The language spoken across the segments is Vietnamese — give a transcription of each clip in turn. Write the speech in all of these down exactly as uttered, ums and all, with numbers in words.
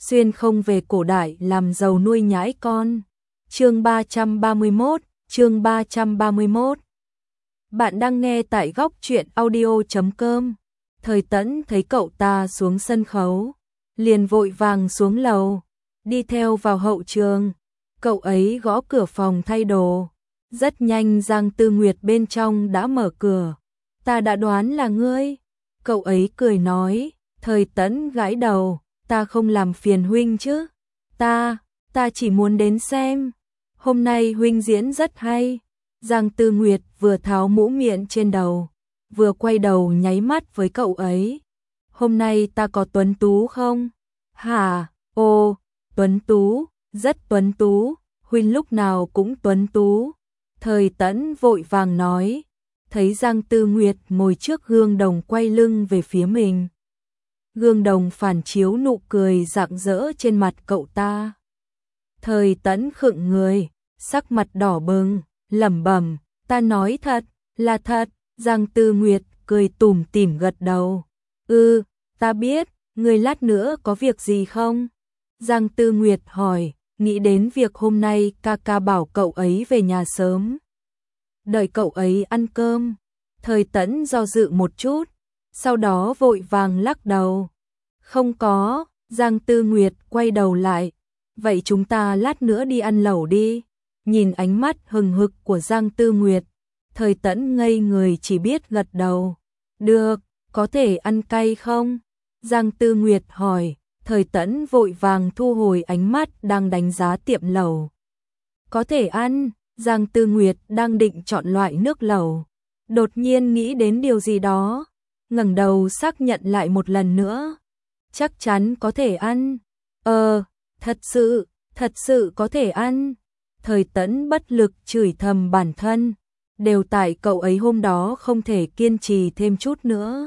xuyên không về cổ đại làm giàu nuôi nhãi con. Chương ba trăm ba mươi mốt, chương ba trăm ba mươi mốt. Bạn đang nghe tại góc truyện audio chấm com. Thời Tẫn thấy cậu ta xuống sân khấu, liền vội vàng xuống lầu, đi theo vào hậu trường. Cậu ấy gõ cửa phòng thay đồ. Rất nhanh Giang Tư Nguyệt bên trong đã mở cửa. Ta đã đoán là ngươi. Cậu ấy cười nói. Thời Tẫn gãi đầu. Ta không làm phiền huynh chứ. Ta, ta chỉ muốn đến xem. Hôm nay huynh diễn rất hay. Giang Tư Nguyệt vừa tháo mũ miệng trên đầu, vừa quay đầu nháy mắt với cậu ấy. Hôm nay ta có tuấn tú không? Hả? Ô, tuấn tú, rất tuấn tú. Huynh lúc nào cũng tuấn tú. Thời Tẫn vội vàng nói. Thấy Giang Tư Nguyệt ngồi trước gương đồng quay lưng về phía mình. Gương đồng phản chiếu nụ cười rạng rỡ trên mặt cậu ta. Thời Tẫn khựng người, sắc mặt đỏ bừng, lẩm bẩm, ta nói thật, là thật. Giang Tư Nguyệt cười tủm tỉm gật đầu. Ừ, ta biết, người lát nữa có việc gì không? Giang Tư Nguyệt hỏi, nghĩ đến việc hôm nay ca ca bảo cậu ấy về nhà sớm. Đợi cậu ấy ăn cơm. Thời Tẫn do dự một chút, sau đó vội vàng lắc đầu. Không có. Giang Tư Nguyệt quay đầu lại. Vậy chúng ta lát nữa đi ăn lẩu đi. Nhìn ánh mắt hừng hực của Giang Tư Nguyệt, Thời Tẫn ngây người chỉ biết gật đầu. Được, có thể ăn cay không? Giang Tư Nguyệt hỏi. Thời Tẫn vội vàng thu hồi ánh mắt đang đánh giá tiệm lẩu. Có thể ăn. Giang Tư Nguyệt đang định chọn loại nước lẩu, đột nhiên nghĩ đến điều gì đó, ngẩng đầu xác nhận lại một lần nữa. Chắc chắn có thể ăn. Ờ, thật sự, thật sự có thể ăn. Thời Tẫn bất lực chửi thầm bản thân, đều tại cậu ấy hôm đó không thể kiên trì thêm chút nữa.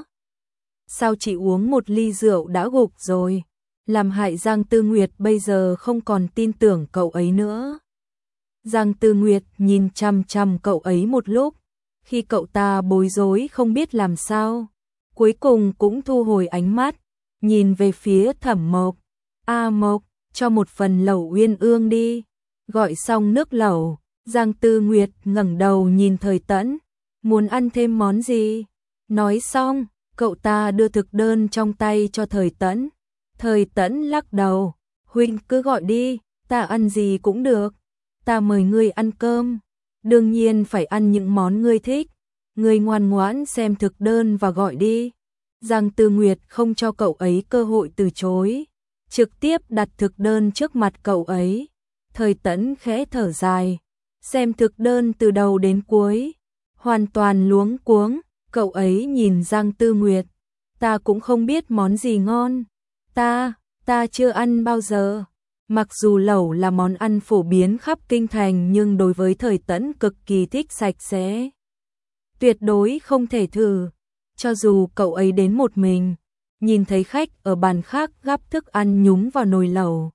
Sao chỉ uống một ly rượu đã gục rồi, làm hại Giang Tư Nguyệt bây giờ không còn tin tưởng cậu ấy nữa. Giang Tư Nguyệt nhìn chằm chằm cậu ấy một lúc, khi cậu ta bối rối không biết làm sao, cuối cùng cũng thu hồi ánh mắt, nhìn về phía Thẩm Mộc. A Mộc, cho một phần lẩu uyên ương đi. Gọi xong nước lẩu, Giang Tư Nguyệt ngẩng đầu nhìn Thời Tẫn, muốn ăn thêm món gì? Nói xong, cậu ta đưa thực đơn trong tay cho Thời Tẫn. Thời Tẫn lắc đầu, huynh cứ gọi đi, ta ăn gì cũng được. Ta mời ngươi ăn cơm, đương nhiên phải ăn những món ngươi thích. Ngươi ngoan ngoãn xem thực đơn và gọi đi. Giang Tư Nguyệt không cho cậu ấy cơ hội từ chối, trực tiếp đặt thực đơn trước mặt cậu ấy. Thời Tẫn khẽ thở dài, xem thực đơn từ đầu đến cuối, hoàn toàn luống cuống. Cậu ấy nhìn Giang Tư Nguyệt, ta cũng không biết món gì ngon. Ta, ta chưa ăn bao giờ. Mặc dù lẩu là món ăn phổ biến khắp kinh thành nhưng đối với Thời Tẫn cực kỳ thích sạch sẽ, tuyệt đối không thể thử. Cho dù cậu ấy đến một mình, nhìn thấy khách ở bàn khác gắp thức ăn nhúng vào nồi lẩu,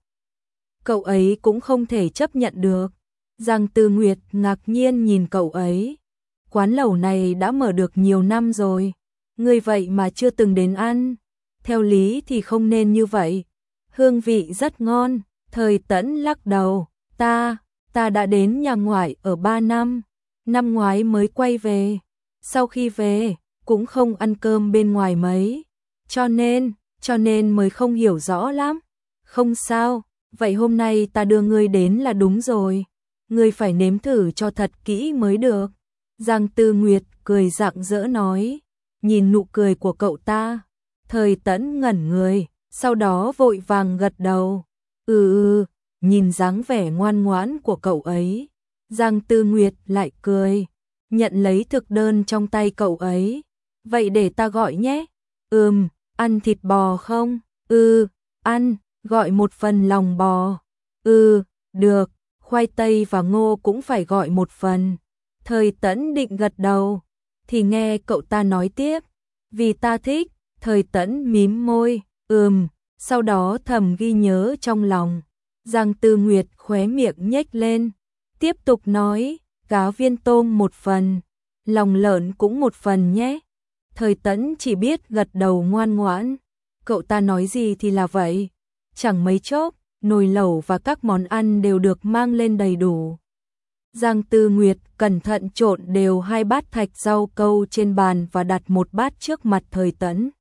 cậu ấy cũng không thể chấp nhận được. Giang Tư Nguyệt ngạc nhiên nhìn cậu ấy. Quán lẩu này đã mở được nhiều năm rồi, ngươi vậy mà chưa từng đến ăn. Theo lý thì không nên như vậy, hương vị rất ngon. Thời Tẫn lắc đầu, ta, ta đã đến nhà ngoại ở ba năm, năm ngoái mới quay về. Sau khi về, cũng không ăn cơm bên ngoài mấy, cho nên, cho nên mới không hiểu rõ lắm. Không sao, vậy hôm nay ta đưa ngươi đến là đúng rồi, ngươi phải nếm thử cho thật kỹ mới được. Giang Tư Nguyệt cười rạng rỡ nói, nhìn nụ cười của cậu ta, Thời Tẫn ngẩn người, sau đó vội vàng gật đầu. Ừ ừ, nhìn dáng vẻ ngoan ngoãn của cậu ấy, Giang Tư Nguyệt lại cười, nhận lấy thực đơn trong tay cậu ấy. Vậy để ta gọi nhé. Ừm, ăn thịt bò không? Ừ, ăn, gọi một phần lòng bò. Ừ, được, khoai tây và ngô cũng phải gọi một phần. Thời Tẫn định gật đầu, thì nghe cậu ta nói tiếp, vì ta thích. Thời Tẫn mím môi, ừm. Sau đó thầm ghi nhớ trong lòng. Giang Tư Nguyệt khóe miệng nhếch lên, tiếp tục nói, cá viên tôm một phần, lòng lợn cũng một phần nhé. Thời Tẫn chỉ biết gật đầu ngoan ngoãn. Cậu ta nói gì thì là vậy, Chẳng mấy chốc, nồi lẩu và các món ăn đều được mang lên đầy đủ. Giang Tư Nguyệt cẩn thận trộn đều hai bát thạch rau câu trên bàn và đặt một bát trước mặt Thời Tẫn.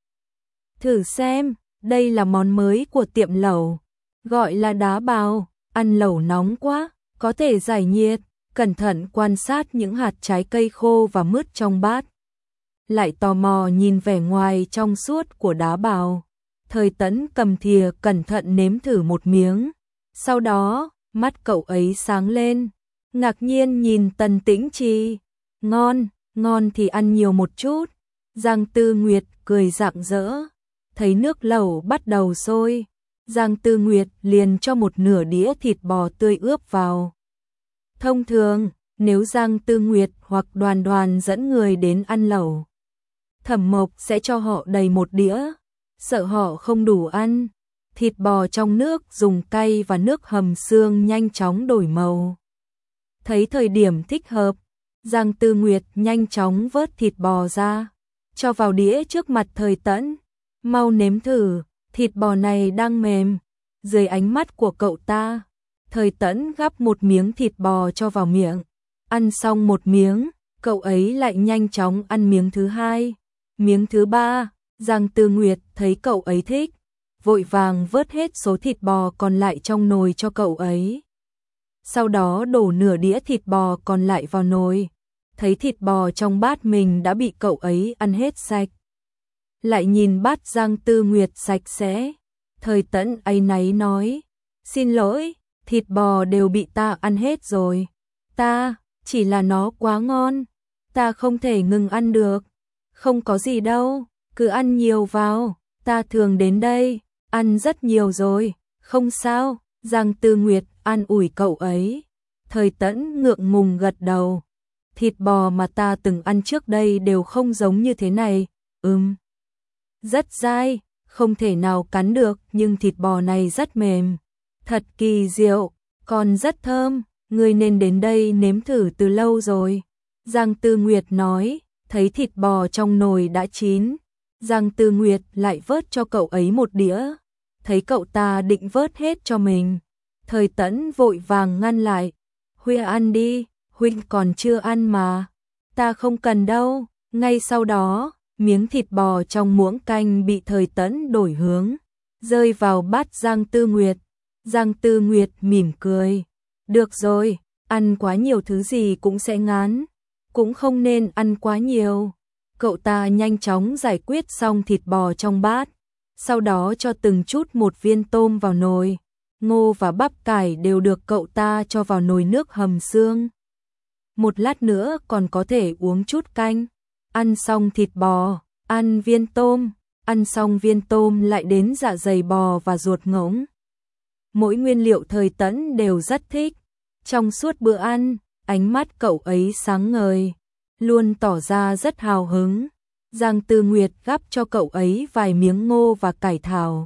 Thử xem, đây là món mới của tiệm lẩu, gọi là đá bào, ăn lẩu nóng quá, có thể giải nhiệt. Cẩn thận quan sát những hạt trái cây khô và mướt trong bát. Lại tò mò nhìn vẻ ngoài trong suốt của đá bào. Thời Tẫn cầm thìa cẩn thận nếm thử một miếng. Sau đó, mắt cậu ấy sáng lên. Ngạc nhiên nhìn Tần Tĩnh Trì. Ngon, ngon thì ăn nhiều một chút. Giang Tư Nguyệt cười rạng rỡ. Thấy nước lẩu bắt đầu sôi. Giang Tư Nguyệt liền cho một nửa đĩa thịt bò tươi ướp vào. Thông thường, nếu Giang Tư Nguyệt hoặc Đoàn Đoàn dẫn người đến ăn lẩu, Thẩm Mộc sẽ cho họ đầy một đĩa, sợ họ không đủ ăn. Thịt bò trong nước dùng cay và nước hầm xương nhanh chóng đổi màu. Thấy thời điểm thích hợp, Giang Tư Nguyệt nhanh chóng vớt thịt bò ra, cho vào đĩa trước mặt Thời Tẫn. Mau nếm thử, thịt bò này đang mềm. Dưới ánh mắt của cậu ta, Thời Tẫn gắp một miếng thịt bò cho vào miệng. Ăn xong một miếng, cậu ấy lại nhanh chóng ăn miếng thứ hai, miếng thứ ba. Giang Tư Nguyệt thấy cậu ấy thích, vội vàng vớt hết số thịt bò còn lại trong nồi cho cậu ấy. Sau đó đổ nửa đĩa thịt bò còn lại vào nồi. Thấy thịt bò trong bát mình đã bị cậu ấy ăn hết sạch. Lại nhìn bát Giang Tư Nguyệt sạch sẽ, Thời Tẫn áy náy nói, xin lỗi, thịt bò đều bị ta ăn hết rồi. Ta, chỉ là nó quá ngon, ta không thể ngừng ăn được. Không có gì đâu, cứ ăn nhiều vào, ta thường đến đây, ăn rất nhiều rồi, không sao. Giang Tư Nguyệt an ủi cậu ấy. Thời Tẫn ngượng ngùng gật đầu. Thịt bò mà ta từng ăn trước đây đều không giống như thế này. Ừm, rất dai, không thể nào cắn được, nhưng thịt bò này rất mềm, thật kỳ diệu, còn rất thơm, ngươi nên đến đây nếm thử từ lâu rồi. Giang Tư Nguyệt nói. Thấy thịt bò trong nồi đã chín, Giang Tư Nguyệt lại vớt cho cậu ấy một đĩa. Thấy cậu ta định vớt hết cho mình, Thời Tẫn vội vàng ngăn lại. Huynh ăn đi, huynh còn chưa ăn mà. Ta không cần đâu. Ngay sau đó, miếng thịt bò trong muỗng canh bị Thời Tẫn đổi hướng, rơi vào bát Giang Tư Nguyệt. Giang Tư Nguyệt mỉm cười. Được rồi, ăn quá nhiều thứ gì cũng sẽ ngán, cũng không nên ăn quá nhiều. Cậu ta nhanh chóng giải quyết xong thịt bò trong bát, sau đó cho từng chút một viên tôm vào nồi. Ngô và bắp cải đều được cậu ta cho vào nồi nước hầm xương. Một lát nữa còn có thể uống chút canh. Ăn xong thịt bò, ăn viên tôm, ăn xong viên tôm lại đến dạ dày bò và ruột ngỗng. Mỗi nguyên liệu Thời Tẫn đều rất thích. Trong suốt bữa ăn, ánh mắt cậu ấy sáng ngời, luôn tỏ ra rất hào hứng. Giang Tư Nguyệt gắp cho cậu ấy vài miếng ngô và cải thảo.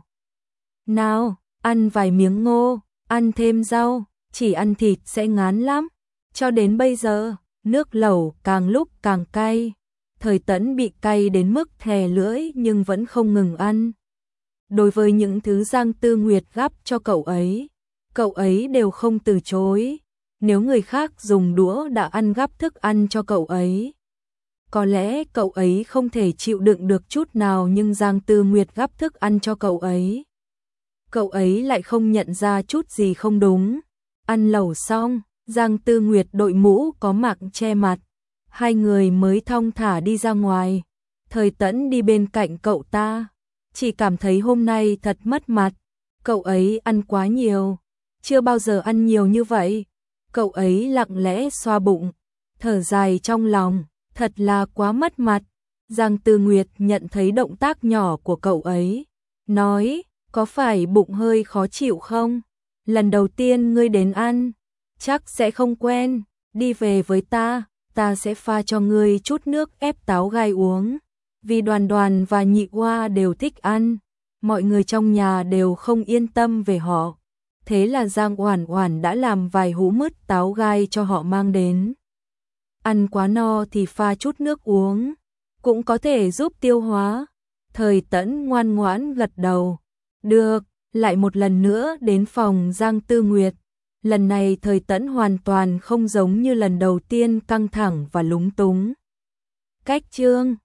Nào, ăn vài miếng ngô, ăn thêm rau, chỉ ăn thịt sẽ ngán lắm. Cho đến bây giờ, nước lẩu càng lúc càng cay. Thời Tẫn bị cay đến mức thè lưỡi nhưng vẫn không ngừng ăn. Đối với những thứ Giang Tư Nguyệt gắp cho cậu ấy, cậu ấy đều không từ chối. Nếu người khác dùng đũa đã ăn gắp thức ăn cho cậu ấy, có lẽ cậu ấy không thể chịu đựng được chút nào, nhưng Giang Tư Nguyệt gắp thức ăn cho cậu ấy, cậu ấy lại không nhận ra chút gì không đúng. Ăn lẩu xong, Giang Tư Nguyệt đội mũ có mặc che mặt, hai người mới thong thả đi ra ngoài. Thời Tẫn đi bên cạnh cậu ta, chỉ cảm thấy hôm nay thật mất mặt. Cậu ấy ăn quá nhiều, chưa bao giờ ăn nhiều như vậy. Cậu ấy lặng lẽ xoa bụng, thở dài trong lòng, thật là quá mất mặt. Giang Tư Nguyệt nhận thấy động tác nhỏ của cậu ấy, nói, có phải bụng hơi khó chịu không? Lần đầu tiên ngươi đến ăn, chắc sẽ không quen, đi về với ta, ta sẽ pha cho ngươi chút nước ép táo gai uống. Vì Đoàn Đoàn và Nhị Oa đều thích ăn, mọi người trong nhà đều không yên tâm về họ. Thế là Giang Oản Oản đã làm vài hũ mứt táo gai cho họ mang đến. Ăn quá no thì pha chút nước uống, cũng có thể giúp tiêu hóa. Thời Tẫn ngoan ngoãn gật đầu. Được, lại một lần nữa đến phòng Giang Tư Nguyệt. Lần này Thời Tẫn hoàn toàn không giống như lần đầu tiên căng thẳng và lúng túng. Cách chương